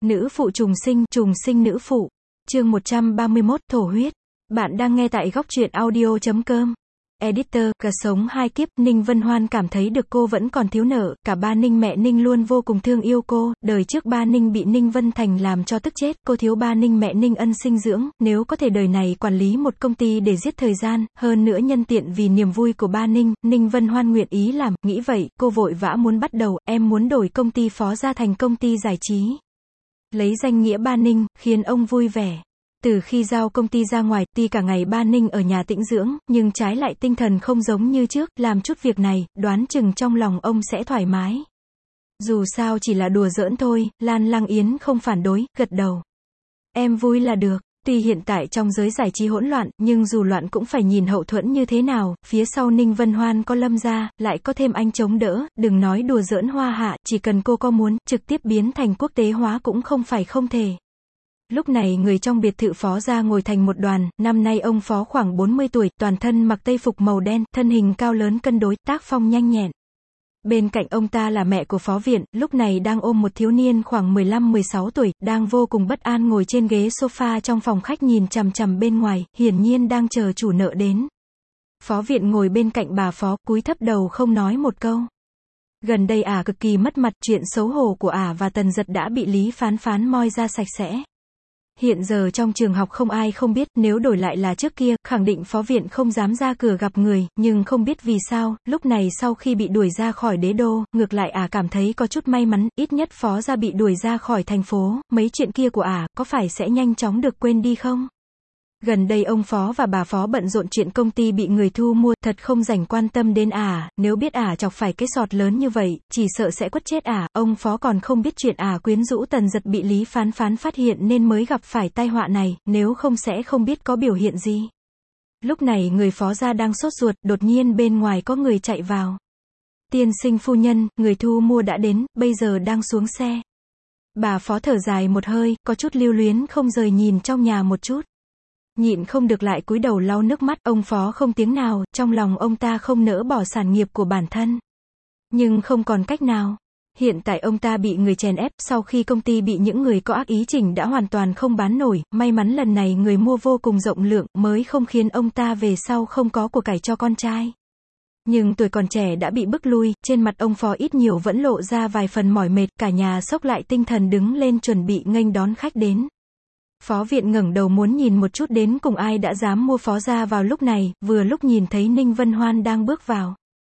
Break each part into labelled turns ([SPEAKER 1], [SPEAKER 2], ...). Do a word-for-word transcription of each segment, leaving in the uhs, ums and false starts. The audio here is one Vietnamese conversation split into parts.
[SPEAKER 1] Nữ phụ trùng sinh, trùng sinh nữ phụ. Chương một trăm ba mươi mốt, thổ huyết. Bạn đang nghe tại góc truyện audio chấm com. Editor, cả sống hai kiếp, Ninh Vân Hoan cảm thấy được cô vẫn còn thiếu nợ, cả ba Ninh mẹ Ninh luôn vô cùng thương yêu cô, đời trước ba Ninh bị Ninh Vân Thành làm cho tức chết, cô thiếu ba Ninh mẹ Ninh ân sinh dưỡng, nếu có thể đời này quản lý một công ty để giết thời gian, hơn nữa nhân tiện vì niềm vui của ba Ninh, Ninh Vân Hoan nguyện ý làm, nghĩ vậy, cô vội vã muốn bắt đầu, em muốn đổi công ty phó ra thành công ty giải trí. Lấy danh nghĩa ba Ninh, khiến ông vui vẻ. Từ khi giao công ty ra ngoài, tuy cả ngày ba Ninh ở nhà tĩnh dưỡng, nhưng trái lại tinh thần không giống như trước, làm chút việc này, đoán chừng trong lòng ông sẽ thoải mái. Dù sao chỉ là đùa giỡn thôi, Lan Lăng Yến không phản đối, gật đầu. Em vui là được. Tuy hiện tại trong giới giải trí hỗn loạn, nhưng dù loạn cũng phải nhìn hậu thuẫn như thế nào, phía sau Ninh Vân Hoan có Lâm gia, lại có thêm anh chống đỡ, đừng nói đùa giỡn hoa hạ, chỉ cần cô có muốn, trực tiếp biến thành quốc tế hóa cũng không phải không thể. Lúc này người trong biệt thự phó gia ngồi thành một đoàn, năm nay ông phó khoảng bốn mươi tuổi, toàn thân mặc tây phục màu đen, thân hình cao lớn cân đối, tác phong nhanh nhẹn. Bên cạnh ông ta là mẹ của phó viện, lúc này đang ôm một thiếu niên khoảng mười lăm mười sáu tuổi, đang vô cùng bất an ngồi trên ghế sofa trong phòng khách nhìn chằm chằm bên ngoài, hiển nhiên đang chờ chủ nợ đến. Phó viện ngồi bên cạnh bà phó, cúi thấp đầu không nói một câu. Gần đây ả cực kỳ mất mặt, chuyện xấu hổ của ả và Tần Dật đã bị Lý Phán Phán moi ra sạch sẽ. Hiện giờ trong trường học không ai không biết, nếu đổi lại là trước kia, khẳng định phó viện không dám ra cửa gặp người, nhưng không biết vì sao, lúc này sau khi bị đuổi ra khỏi đế đô, ngược lại ả cảm thấy có chút may mắn, ít nhất phó gia bị đuổi ra khỏi thành phố, mấy chuyện kia của ả, có phải sẽ nhanh chóng được quên đi không? Gần đây ông phó và bà phó bận rộn chuyện công ty bị người thu mua, thật không rảnh quan tâm đến ả, nếu biết ả chọc phải cái sọt lớn như vậy, chỉ sợ sẽ quất chết ả, ông phó còn không biết chuyện ả quyến rũ Tần Dật bị Lý Phán Phán phát hiện nên mới gặp phải tai họa này, nếu không sẽ không biết có biểu hiện gì. Lúc này người phó gia đang sốt ruột, đột nhiên bên ngoài có người chạy vào. Tiên sinh phu nhân, người thu mua đã đến, bây giờ đang xuống xe. Bà phó thở dài một hơi, có chút lưu luyến không rời nhìn trong nhà một chút. Nhịn không được lại cúi đầu lau nước mắt, ông phó không tiếng nào, trong lòng ông ta không nỡ bỏ sản nghiệp của bản thân. Nhưng không còn cách nào. Hiện tại ông ta bị người chèn ép, sau khi công ty bị những người có ác ý chỉnh đã hoàn toàn không bán nổi, may mắn lần này người mua vô cùng rộng lượng, mới không khiến ông ta về sau không có của cải cho con trai. Nhưng tuổi còn trẻ đã bị bức lui, trên mặt ông phó ít nhiều vẫn lộ ra vài phần mỏi mệt, cả nhà xốc lại tinh thần đứng lên chuẩn bị nghênh đón khách đến. Phó viện ngẩng đầu muốn nhìn một chút đến cùng ai đã dám mua phó gia vào lúc này, vừa lúc nhìn thấy Ninh Vân Hoan đang bước vào.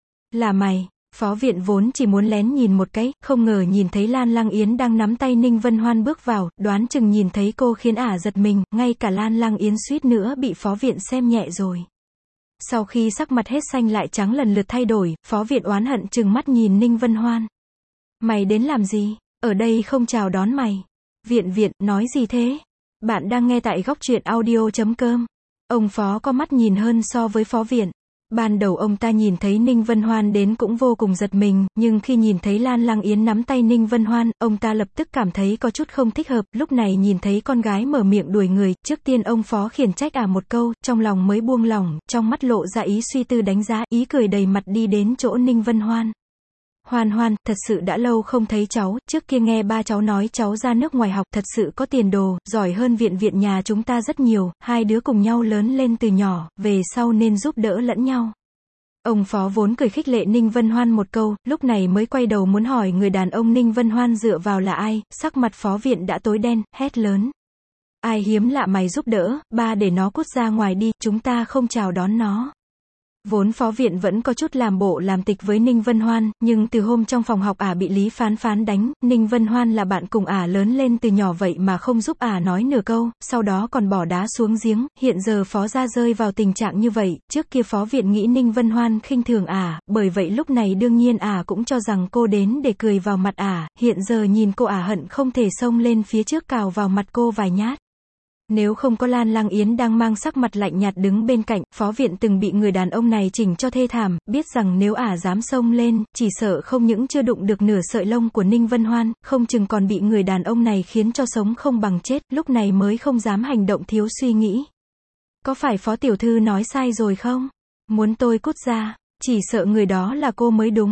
[SPEAKER 1] Là mày, phó viện vốn chỉ muốn lén nhìn một cái, không ngờ nhìn thấy Lan Lăng Yến đang nắm tay Ninh Vân Hoan bước vào, đoán chừng nhìn thấy cô khiến ả giật mình, ngay cả Lan Lăng Yến suýt nữa bị phó viện xem nhẹ rồi. Sau khi sắc mặt hết xanh lại trắng lần lượt thay đổi, phó viện oán hận trừng mắt nhìn Ninh Vân Hoan. Mày đến làm gì? Ở đây không chào đón mày. Viện viện, nói gì thế? Bạn đang nghe tại góc truyện audio chấm com. Ông phó có mắt nhìn hơn so với phó viện. Ban đầu ông ta nhìn thấy Ninh Vân Hoan đến cũng vô cùng giật mình, nhưng khi nhìn thấy Lan Lăng Yến nắm tay Ninh Vân Hoan, ông ta lập tức cảm thấy có chút không thích hợp, lúc này nhìn thấy con gái mở miệng đuổi người, trước tiên ông phó khiển trách ả một câu, trong lòng mới buông lỏng, trong mắt lộ ra ý suy tư đánh giá, ý cười đầy mặt đi đến chỗ Ninh Vân Hoan. Hoan Hoan, thật sự đã lâu không thấy cháu, trước kia nghe ba cháu nói cháu ra nước ngoài học, thật sự có tiền đồ, giỏi hơn viện viện nhà chúng ta rất nhiều, hai đứa cùng nhau lớn lên từ nhỏ, về sau nên giúp đỡ lẫn nhau. Ông phó vốn cười khích lệ Ninh Vân Hoan một câu, lúc này mới quay đầu muốn hỏi người đàn ông Ninh Vân Hoan dựa vào là ai, sắc mặt phó viện đã tối đen, hét lớn. Ai hiếm lạ mày giúp đỡ, ba để nó cút ra ngoài đi, chúng ta không chào đón nó. Vốn phó viện vẫn có chút làm bộ làm tịch với Ninh Vân Hoan, nhưng từ hôm trong phòng học ả bị Lý Phán Phán đánh, Ninh Vân Hoan là bạn cùng ả lớn lên từ nhỏ vậy mà không giúp ả nói nửa câu, sau đó còn bỏ đá xuống giếng, hiện giờ phó gia rơi vào tình trạng như vậy, trước kia phó viện nghĩ Ninh Vân Hoan khinh thường ả, bởi vậy lúc này đương nhiên ả cũng cho rằng cô đến để cười vào mặt ả, hiện giờ nhìn cô ả hận không thể xông lên phía trước cào vào mặt cô vài nhát. Nếu không có Lan Lăng Yến đang mang sắc mặt lạnh nhạt đứng bên cạnh, phó viện từng bị người đàn ông này chỉnh cho thê thảm, biết rằng nếu ả dám xông lên, chỉ sợ không những chưa đụng được nửa sợi lông của Ninh Vân Hoan, không chừng còn bị người đàn ông này khiến cho sống không bằng chết, lúc này mới không dám hành động thiếu suy nghĩ. Có phải phó tiểu thư nói sai rồi không? Muốn tôi cút ra, chỉ sợ người đó là cô mới đúng.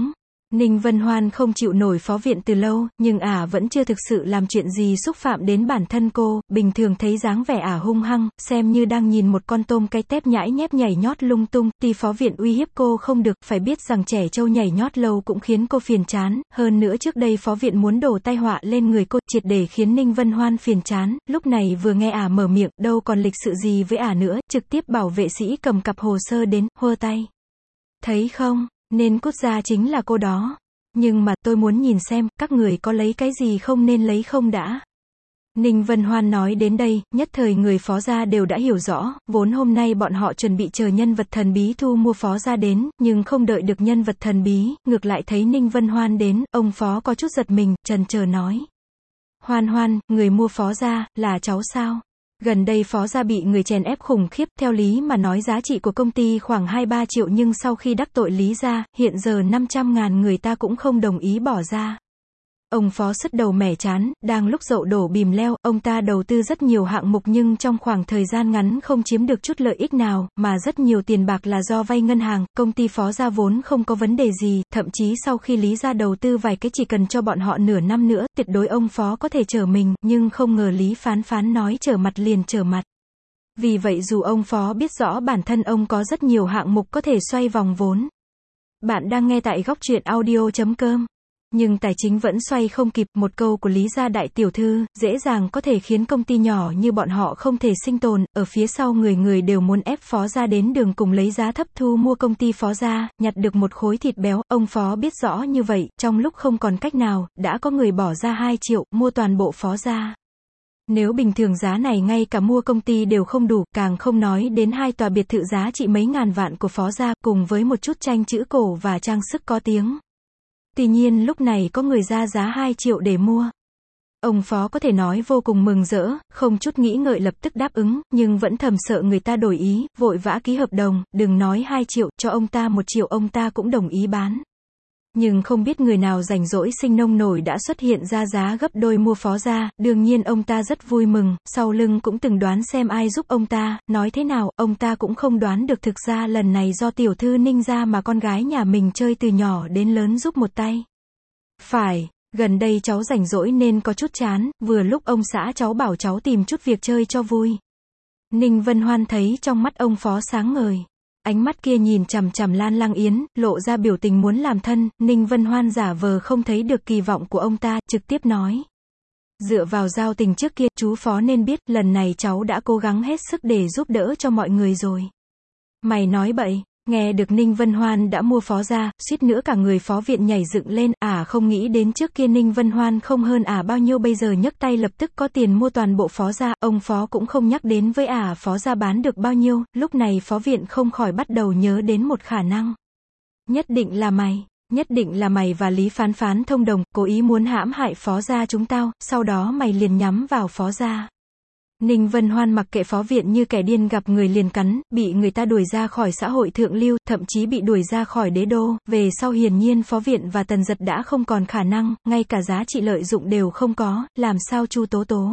[SPEAKER 1] Ninh Vân Hoan không chịu nổi Phó Viện từ lâu, nhưng ả vẫn chưa thực sự làm chuyện gì xúc phạm đến bản thân cô, bình thường thấy dáng vẻ ả hung hăng, xem như đang nhìn một con tôm cái tép nhãi nhép nhảy nhót lung tung, thì Phó Viện uy hiếp cô không được, phải biết rằng trẻ trâu nhảy nhót lâu cũng khiến cô phiền chán, hơn nữa trước đây Phó Viện muốn đổ tai họa lên người cô, triệt để khiến Ninh Vân Hoan phiền chán, lúc này vừa nghe ả mở miệng, đâu còn lịch sự gì với ả nữa, trực tiếp bảo vệ sĩ cầm cặp hồ sơ đến, hơ tay. Thấy không? Nên cút ra chính là cô đó. Nhưng mà, tôi muốn nhìn xem, các người có lấy cái gì không nên lấy không đã. Ninh Vân Hoan nói đến đây, nhất thời người Phó gia đều đã hiểu rõ, vốn hôm nay bọn họ chuẩn bị chờ nhân vật thần bí thu mua Phó gia đến, nhưng không đợi được nhân vật thần bí, ngược lại thấy Ninh Vân Hoan đến, ông Phó có chút giật mình, chần chờ nói. Hoan Hoan, người mua Phó gia, là cháu sao? Gần đây Phó gia bị người chèn ép khủng khiếp, theo lý mà nói giá trị của công ty khoảng hai ba triệu nhưng sau khi đắc tội Lý gia, hiện giờ năm trăm ngàn người ta cũng không đồng ý bỏ ra. Ông Phó sứt đầu mẻ chán, đang lúc dậu đổ bìm leo, ông ta đầu tư rất nhiều hạng mục nhưng trong khoảng thời gian ngắn không chiếm được chút lợi ích nào, mà rất nhiều tiền bạc là do vay ngân hàng, công ty Phó gia vốn không có vấn đề gì, thậm chí sau khi Lý gia đầu tư vài cái chỉ cần cho bọn họ nửa năm nữa, tuyệt đối ông Phó có thể trở mình, nhưng không ngờ Lý Phán Phán nói trở mặt liền trở mặt. Vì vậy dù ông Phó biết rõ bản thân ông có rất nhiều hạng mục có thể xoay vòng vốn. Bạn đang nghe tại góc truyện audio chấm com. Nhưng tài chính vẫn xoay không kịp, một câu của Lý gia đại tiểu thư, dễ dàng có thể khiến công ty nhỏ như bọn họ không thể sinh tồn, ở phía sau người người đều muốn ép Phó gia đến đường cùng lấy giá thấp thu mua công ty Phó gia, nhặt được một khối thịt béo, ông Phó biết rõ như vậy, trong lúc không còn cách nào, đã có người bỏ ra hai triệu, mua toàn bộ Phó gia. Nếu bình thường giá này ngay cả mua công ty đều không đủ, càng không nói đến hai tòa biệt thự giá trị mấy ngàn vạn của Phó gia, cùng với một chút tranh chữ cổ và trang sức có tiếng. Tuy nhiên lúc này có người ra giá hai triệu để mua. Ông Phó có thể nói vô cùng mừng rỡ, không chút nghĩ ngợi lập tức đáp ứng, nhưng vẫn thầm sợ người ta đổi ý, vội vã ký hợp đồng, đừng nói hai triệu, cho ông ta một triệu ông ta cũng đồng ý bán. Nhưng không biết người nào rảnh rỗi sinh nông nổi đã xuất hiện ra giá gấp đôi mua Phó gia, đương nhiên ông ta rất vui mừng, sau lưng cũng từng đoán xem ai giúp ông ta, nói thế nào, ông ta cũng không đoán được thực ra lần này do tiểu thư Ninh gia mà con gái nhà mình chơi từ nhỏ đến lớn giúp một tay. Phải, gần đây cháu rảnh rỗi nên có chút chán, vừa lúc ông xã cháu bảo cháu tìm chút việc chơi cho vui. Ninh Vân Hoan thấy trong mắt ông Phó sáng ngời. Ánh mắt kia nhìn chằm chằm Lan Lang Yến, lộ ra biểu tình muốn làm thân, Ninh Vân Hoan giả vờ không thấy được kỳ vọng của ông ta, trực tiếp nói. Dựa vào giao tình trước kia, chú Phó nên biết, lần này cháu đã cố gắng hết sức để giúp đỡ cho mọi người rồi. Mày nói bậy, nghe được Ninh Vân Hoan đã mua Phó gia, suýt nữa cả người Phó Viện nhảy dựng lên, ả à, không nghĩ đến trước kia Ninh Vân Hoan không hơn ả à bao nhiêu bây giờ nhấc tay lập tức có tiền mua toàn bộ Phó gia, ông Phó cũng không nhắc đến với ả à, Phó gia bán được bao nhiêu, lúc này Phó Viện không khỏi bắt đầu nhớ đến một khả năng. Nhất định là mày, nhất định là mày và Lý Phán Phán thông đồng, cố ý muốn hãm hại Phó gia chúng tao, sau đó mày liền nhắm vào Phó gia. Ninh Vân Hoan mặc kệ Phó Viện như kẻ điên gặp người liền cắn, bị người ta đuổi ra khỏi xã hội thượng lưu, thậm chí bị đuổi ra khỏi đế đô, về sau hiển nhiên Phó Viện và Tần Dật đã không còn khả năng, ngay cả giá trị lợi dụng đều không có, làm sao Chu Tố Tố.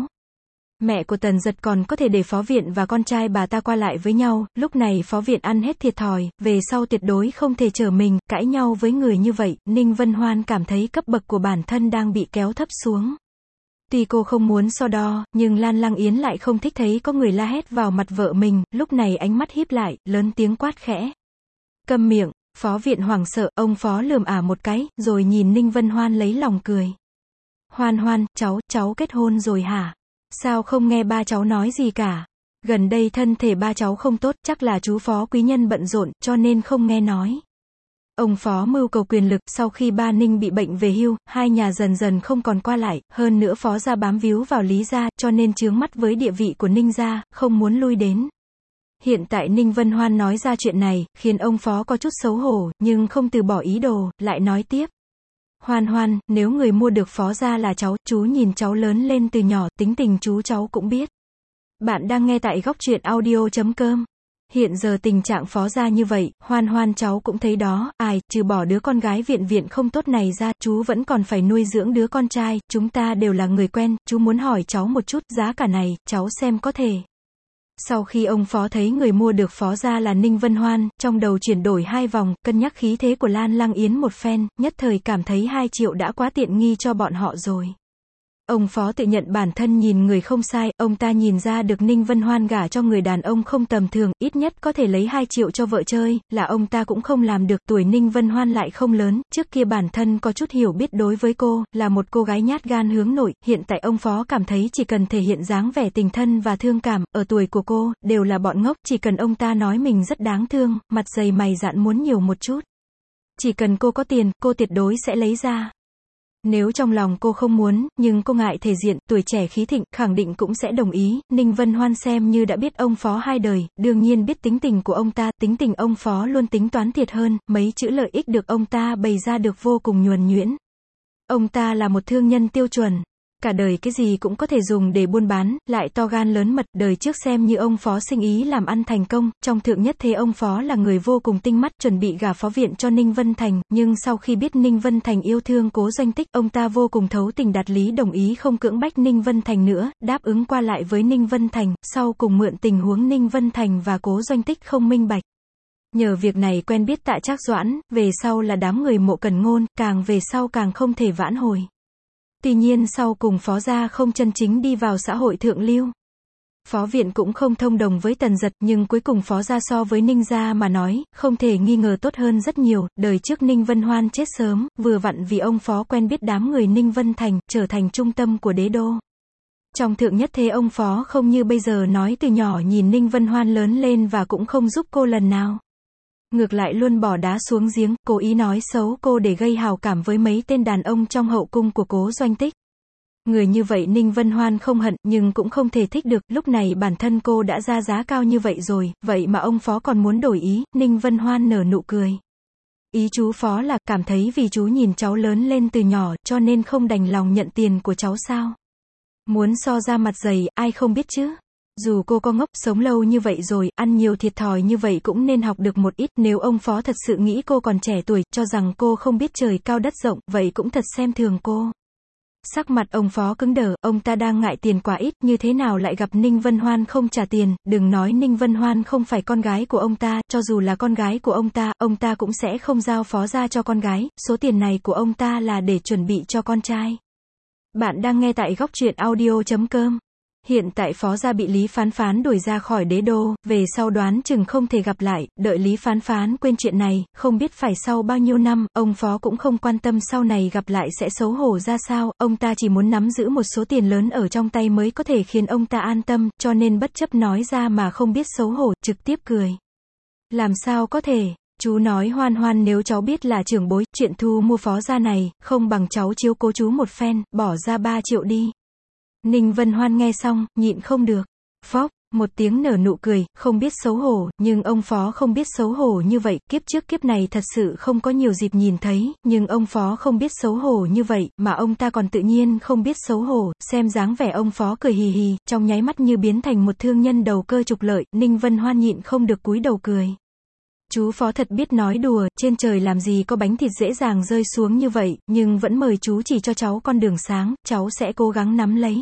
[SPEAKER 1] Mẹ của Tần Dật còn có thể để Phó Viện và con trai bà ta qua lại với nhau, lúc này Phó Viện ăn hết thiệt thòi, về sau tuyệt đối không thể trở mình, cãi nhau với người như vậy, Ninh Vân Hoan cảm thấy cấp bậc của bản thân đang bị kéo thấp xuống. Tuy cô không muốn so đo, nhưng Lan Lang Yến lại không thích thấy có người la hét vào mặt vợ mình, lúc này ánh mắt híp lại, lớn tiếng quát khẽ. Câm miệng, Phó Viện hoảng sợ, ông Phó lườm ả một cái, rồi nhìn Ninh Vân Hoan lấy lòng cười. Hoan Hoan, cháu, cháu kết hôn rồi hả? Sao không nghe ba cháu nói gì cả? Gần đây thân thể ba cháu không tốt, chắc là chú Phó quý nhân bận rộn, cho nên không nghe nói. Ông Phó mưu cầu quyền lực, sau khi ba Ninh bị bệnh về hưu, hai nhà dần dần không còn qua lại, hơn nữa Phó gia bám víu vào Lý gia, cho nên chướng mắt với địa vị của Ninh gia, không muốn lui đến. Hiện tại Ninh Vân Hoan nói ra chuyện này, khiến ông Phó có chút xấu hổ, nhưng không từ bỏ ý đồ, lại nói tiếp. Hoan Hoan, nếu người mua được Phó gia là cháu, chú nhìn cháu lớn lên từ nhỏ, tính tình chú cháu cũng biết. Bạn đang nghe tại góc truyện audio chấm com. Hiện giờ tình trạng Phó gia như vậy, Hoan Hoan cháu cũng thấy đó, ai, trừ bỏ đứa con gái viện viện không tốt này ra, chú vẫn còn phải nuôi dưỡng đứa con trai, chúng ta đều là người quen, chú muốn hỏi cháu một chút, giá cả này, cháu xem có thể. Sau khi ông phó thấy người mua được phó gia là Ninh Vân Hoan, trong đầu chuyển đổi hai vòng, cân nhắc khí thế của Lan Lăng Yến một phen, nhất thời cảm thấy hai triệu đã quá tiện nghi cho bọn họ rồi. Ông phó tự nhận bản thân nhìn người không sai, ông ta nhìn ra được Ninh Vân Hoan gả cho người đàn ông không tầm thường, ít nhất có thể lấy hai triệu cho vợ chơi, là ông ta cũng không làm được, tuổi Ninh Vân Hoan lại không lớn, trước kia bản thân có chút hiểu biết đối với cô, là một cô gái nhát gan hướng nội, hiện tại ông phó cảm thấy chỉ cần thể hiện dáng vẻ tình thân và thương cảm, ở tuổi của cô, đều là bọn ngốc, chỉ cần ông ta nói mình rất đáng thương, mặt dày mày dạn muốn nhiều một chút. Chỉ cần cô có tiền, cô tuyệt đối sẽ lấy ra. Nếu trong lòng cô không muốn, nhưng cô ngại thể diện, tuổi trẻ khí thịnh, khẳng định cũng sẽ đồng ý. Ninh Vân Hoan xem như đã biết ông phó hai đời, đương nhiên biết tính tình của ông ta, tính tình ông phó luôn tính toán thiệt hơn, mấy chữ lợi ích được ông ta bày ra được vô cùng nhuần nhuyễn. Ông ta là một thương nhân tiêu chuẩn. Cả đời cái gì cũng có thể dùng để buôn bán, lại to gan lớn mật, đời trước xem như ông phó sinh ý làm ăn thành công, trong thượng nhất thế ông phó là người vô cùng tinh mắt, chuẩn bị gả phó viện cho Ninh Vân Thành, nhưng sau khi biết Ninh Vân Thành yêu thương Cố Doanh Tích, ông ta vô cùng thấu tình đạt lý đồng ý không cưỡng bách Ninh Vân Thành nữa, đáp ứng qua lại với Ninh Vân Thành, sau cùng mượn tình huống Ninh Vân Thành và Cố Doanh Tích không minh bạch. Nhờ việc này quen biết Tạ Trác Doãn, về sau là đám người Mộ Cẩn Ngôn, càng về sau càng không thể vãn hồi. Tuy nhiên sau cùng phó gia không chân chính đi vào xã hội thượng lưu. Phó viện cũng không thông đồng với Tần Dật, nhưng cuối cùng phó gia so với Ninh gia mà nói, không thể nghi ngờ tốt hơn rất nhiều. Đời trước Ninh Vân Hoan chết sớm, vừa vặn vì ông phó quen biết đám người Ninh Vân Thành, trở thành trung tâm của đế đô. Trong thượng nhất thế ông phó không như bây giờ nói từ nhỏ nhìn Ninh Vân Hoan lớn lên và cũng không giúp cô lần nào. Ngược lại luôn bỏ đá xuống giếng, cố ý nói xấu cô để gây hào cảm với mấy tên đàn ông trong hậu cung của Cố Doanh Tích. Người như vậy Ninh Vân Hoan không hận, nhưng cũng không thể thích được, lúc này bản thân cô đã ra giá cao như vậy rồi, vậy mà ông phó còn muốn đổi ý, Ninh Vân Hoan nở nụ cười. Ý chú phó là, cảm thấy vì chú nhìn cháu lớn lên từ nhỏ, cho nên không đành lòng nhận tiền của cháu sao? Muốn so ra mặt dày, ai không biết chứ? Dù cô có ngốc, sống lâu như vậy rồi, ăn nhiều thiệt thòi như vậy cũng nên học được một ít, nếu ông phó thật sự nghĩ cô còn trẻ tuổi, cho rằng cô không biết trời cao đất rộng, vậy cũng thật xem thường cô. Sắc mặt ông phó cứng đờ, ông ta đang ngại tiền quá ít, như thế nào lại gặp Ninh Vân Hoan không trả tiền, đừng nói Ninh Vân Hoan không phải con gái của ông ta, cho dù là con gái của ông ta, ông ta cũng sẽ không giao phó ra cho con gái, số tiền này của ông ta là để chuẩn bị cho con trai. Bạn đang nghe tại góc truyện audio chấm com. Hiện tại phó gia bị Lý Phán Phán đuổi ra khỏi đế đô, về sau đoán chừng không thể gặp lại, đợi Lý Phán Phán quên chuyện này, không biết phải sau bao nhiêu năm, ông phó cũng không quan tâm sau này gặp lại sẽ xấu hổ ra sao, ông ta chỉ muốn nắm giữ một số tiền lớn ở trong tay mới có thể khiến ông ta an tâm, cho nên bất chấp nói ra mà không biết xấu hổ, trực tiếp cười. Làm sao có thể? Chú nói Hoan Hoan nếu cháu biết là trưởng bối, chuyện thu mua phó gia này, không bằng cháu chiếu cố chú một phen, bỏ ra ba triệu đi. Ninh Vân Hoan nghe xong, nhịn không được. Phóc, một tiếng nở nụ cười, không biết xấu hổ, nhưng ông phó không biết xấu hổ như vậy, kiếp trước kiếp này thật sự không có nhiều dịp nhìn thấy, nhưng ông phó không biết xấu hổ như vậy, mà ông ta còn tự nhiên không biết xấu hổ, xem dáng vẻ ông phó cười hì hì, trong nháy mắt như biến thành một thương nhân đầu cơ trục lợi, Ninh Vân Hoan nhịn không được cúi đầu cười. Chú phó thật biết nói đùa, trên trời làm gì có bánh thịt dễ dàng rơi xuống như vậy, nhưng vẫn mời chú chỉ cho cháu con đường sáng, cháu sẽ cố gắng nắm lấy.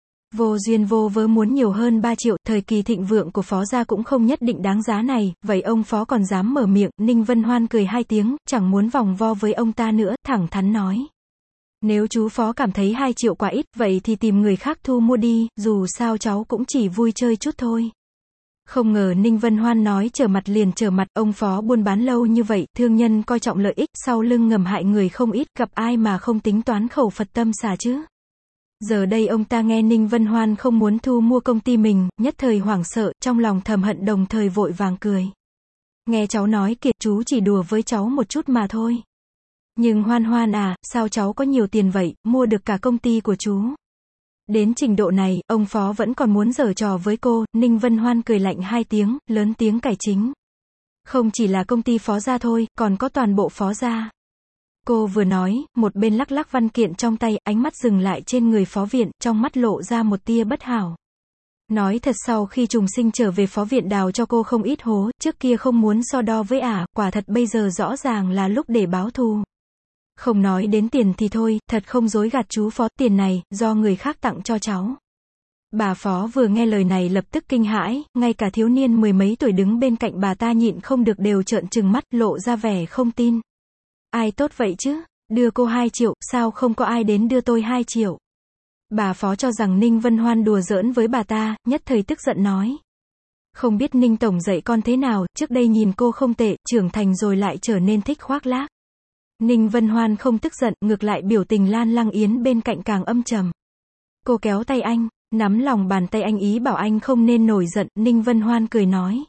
[SPEAKER 1] Vô duyên vô vớ muốn nhiều hơn ba triệu, thời kỳ thịnh vượng của phó gia cũng không nhất định đáng giá này, vậy ông phó còn dám mở miệng, Ninh Vân Hoan cười hai tiếng, chẳng muốn vòng vo với ông ta nữa, thẳng thắn nói. Nếu chú phó cảm thấy hai triệu quá ít, vậy thì tìm người khác thu mua đi, dù sao cháu cũng chỉ vui chơi chút thôi. Không ngờ Ninh Vân Hoan nói trở mặt liền trở mặt, ông phó buôn bán lâu như vậy, thương nhân coi trọng lợi ích, sau lưng ngầm hại người không ít, gặp ai mà không tính toán khẩu Phật tâm xả chứ. Giờ đây ông ta nghe Ninh Vân Hoan không muốn thu mua công ty mình, nhất thời hoảng sợ, trong lòng thầm hận đồng thời vội vàng cười. Nghe cháu nói kìa, chú chỉ đùa với cháu một chút mà thôi. Nhưng Hoan Hoan à, sao cháu có nhiều tiền vậy, mua được cả công ty của chú. Đến trình độ này, ông phó vẫn còn muốn giở trò với cô, Ninh Vân Hoan cười lạnh hai tiếng, lớn tiếng cải chính. Không chỉ là công ty phó gia thôi, còn có toàn bộ phó gia. Cô vừa nói, một bên lắc lắc văn kiện trong tay, ánh mắt dừng lại trên người phó viện, trong mắt lộ ra một tia bất hảo. Nói thật sau khi trùng sinh trở về phó viện đào cho cô không ít hố, trước kia không muốn so đo với ả, quả thật bây giờ rõ ràng là lúc để báo thù. Không nói đến tiền thì thôi, thật không dối gạt chú phó, tiền này, do người khác tặng cho cháu. Bà Phó vừa nghe lời này lập tức kinh hãi, ngay cả thiếu niên mười mấy tuổi đứng bên cạnh bà ta nhịn không được đều trợn trừng mắt, lộ ra vẻ không tin. Ai tốt vậy chứ? Đưa cô hai triệu, sao không có ai đến đưa tôi hai triệu? Bà Phó cho rằng Ninh Vân Hoan đùa giỡn với bà ta, nhất thời tức giận nói. Không biết Ninh Tổng dạy con thế nào, trước đây nhìn cô không tệ, trưởng thành rồi lại trở nên thích khoác lác. Ninh Vân Hoan không tức giận, ngược lại biểu tình Lan Lăng Yến bên cạnh càng âm trầm. Cô kéo tay anh, nắm lòng bàn tay anh ý bảo anh không nên nổi giận, Ninh Vân Hoan cười nói.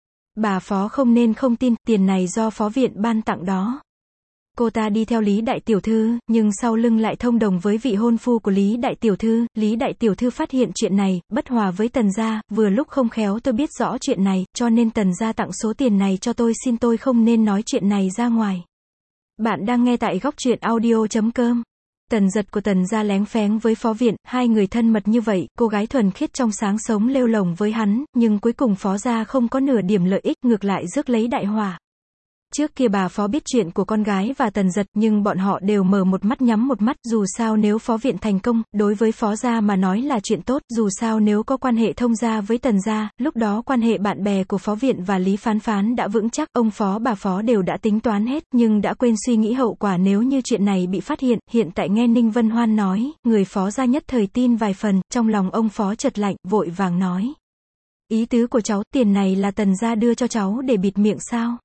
[SPEAKER 1] Bà Phó không nên không tin, tiền này do phó viện ban tặng đó. Cô ta đi theo Lý Đại Tiểu Thư, nhưng sau lưng lại thông đồng với vị hôn phu của Lý Đại Tiểu Thư. Lý Đại Tiểu Thư phát hiện chuyện này, bất hòa với Tần gia, vừa lúc không khéo tôi biết rõ chuyện này, cho nên Tần gia tặng số tiền này cho tôi, xin tôi không nên nói chuyện này ra ngoài. Bạn đang nghe tại góc truyện audio chấm com. Tần Giật của Tần gia lén phén với phó viện, hai người thân mật như vậy, cô gái thuần khiết trong sáng sống lêu lồng với hắn, nhưng cuối cùng phó gia không có nửa điểm lợi ích, ngược lại rước lấy đại họa. Trước kia bà Phó biết chuyện của con gái và Tần Giật, nhưng bọn họ đều mở một mắt nhắm một mắt, dù sao nếu phó viện thành công, đối với phó gia mà nói là chuyện tốt, dù sao nếu có quan hệ thông gia với Tần gia, lúc đó quan hệ bạn bè của phó viện và Lý Phán Phán đã vững chắc, ông Phó bà Phó đều đã tính toán hết, nhưng đã quên suy nghĩ hậu quả nếu như chuyện này bị phát hiện. Hiện tại nghe Ninh Vân Hoan nói, người phó gia nhất thời tin vài phần, trong lòng ông Phó chợt lạnh, vội vàng nói. Ý tứ của cháu, tiền này là Tần gia đưa cho cháu để bịt miệng sao?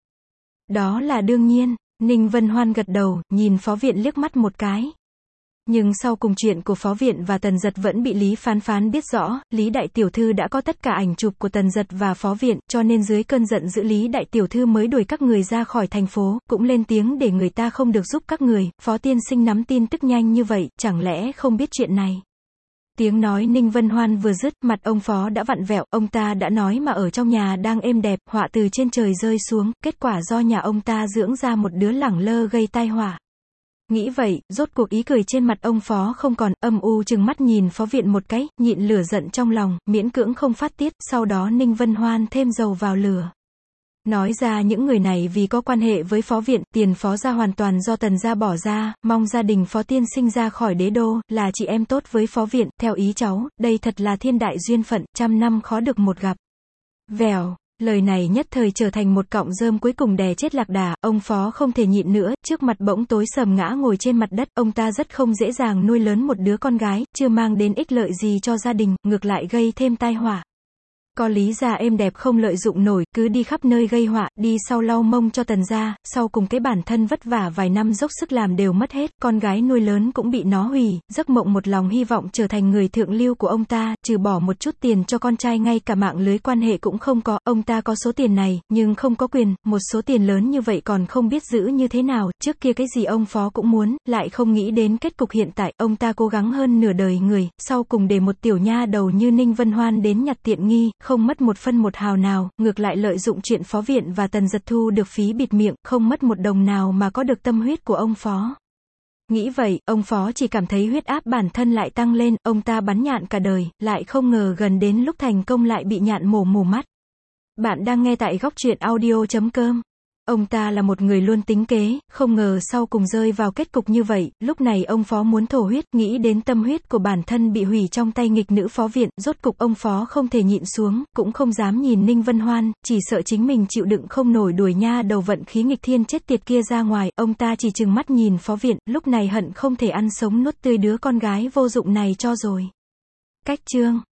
[SPEAKER 1] Đó là đương nhiên, Ninh Vân Hoan gật đầu, nhìn phó viện liếc mắt một cái. Nhưng sau cùng chuyện của phó viện và Tần Giật vẫn bị Lý Phán Phán biết rõ, Lý Đại Tiểu Thư đã có tất cả ảnh chụp của Tần Giật và phó viện, cho nên dưới cơn giận dữ Lý Đại Tiểu Thư mới đuổi các người ra khỏi thành phố, cũng lên tiếng để người ta không được giúp các người. Phó tiên sinh nắm tin tức nhanh như vậy, chẳng lẽ không biết chuyện này? Tiếng nói Ninh Vân Hoan vừa dứt, mặt ông Phó đã vặn vẹo, ông ta đã nói mà ở trong nhà đang êm đẹp, họa từ trên trời rơi xuống, kết quả do nhà ông ta dưỡng ra một đứa lẳng lơ gây tai họa. Nghĩ vậy, rốt cuộc ý cười trên mặt ông Phó không còn, âm u trừng mắt nhìn phó viện một cái, nhịn lửa giận trong lòng, miễn cưỡng không phát tiết, sau đó Ninh Vân Hoan thêm dầu vào lửa. Nói ra những người này vì có quan hệ với phó viện, tiền phó gia hoàn toàn do Tần gia bỏ ra, mong gia đình phó tiên sinh ra khỏi đế đô, là chị em tốt với phó viện, theo ý cháu, đây thật là thiên đại duyên phận, trăm năm khó được một gặp. Vèo, lời này nhất thời trở thành một cọng rơm cuối cùng đè chết lạc đà, ông phó không thể nhịn nữa, trước mặt bỗng tối sầm ngã ngồi trên mặt đất, ông ta rất không dễ dàng nuôi lớn một đứa con gái, chưa mang đến ích lợi gì cho gia đình, ngược lại gây thêm tai họa. Có Lý gia êm đẹp không lợi dụng nổi, cứ đi khắp nơi gây họa, đi sau lau mông cho Tần gia, sau cùng cái bản thân vất vả vài năm dốc sức làm đều mất hết, con gái nuôi lớn cũng bị nó hủy, giấc mộng một lòng hy vọng trở thành người thượng lưu của ông ta, trừ bỏ một chút tiền cho con trai ngay cả mạng lưới quan hệ cũng không có, ông ta có số tiền này, nhưng không có quyền, một số tiền lớn như vậy còn không biết giữ như thế nào, trước kia cái gì ông phó cũng muốn, lại không nghĩ đến kết cục hiện tại, ông ta cố gắng hơn nửa đời người, sau cùng để một tiểu nha đầu như Ninh Vân Hoan đến nhặt tiện nghi, không mất một phân một hào nào, ngược lại lợi dụng chuyện phó viện và Tần Giật thu được phí bịt miệng, không mất một đồng nào mà có được tâm huyết của ông phó. Nghĩ vậy, ông phó chỉ cảm thấy huyết áp bản thân lại tăng lên, ông ta bắn nhạn cả đời, lại không ngờ gần đến lúc thành công lại bị nhạn mổ mù mắt. Bạn đang nghe tại góc truyện audio chấm com. Ông ta là một người luôn tính kế, không ngờ sau cùng rơi vào kết cục như vậy, lúc này ông phó muốn thổ huyết, nghĩ đến tâm huyết của bản thân bị hủy trong tay nghịch nữ phó viện, rốt cục ông phó không thể nhịn xuống, cũng không dám nhìn Ninh Vân Hoan, chỉ sợ chính mình chịu đựng không nổi đuổi nha đầu vận khí nghịch thiên chết tiệt kia ra ngoài, ông ta chỉ trừng mắt nhìn phó viện, lúc này hận không thể ăn sống nuốt tươi đứa con gái vô dụng này cho rồi. Cách chương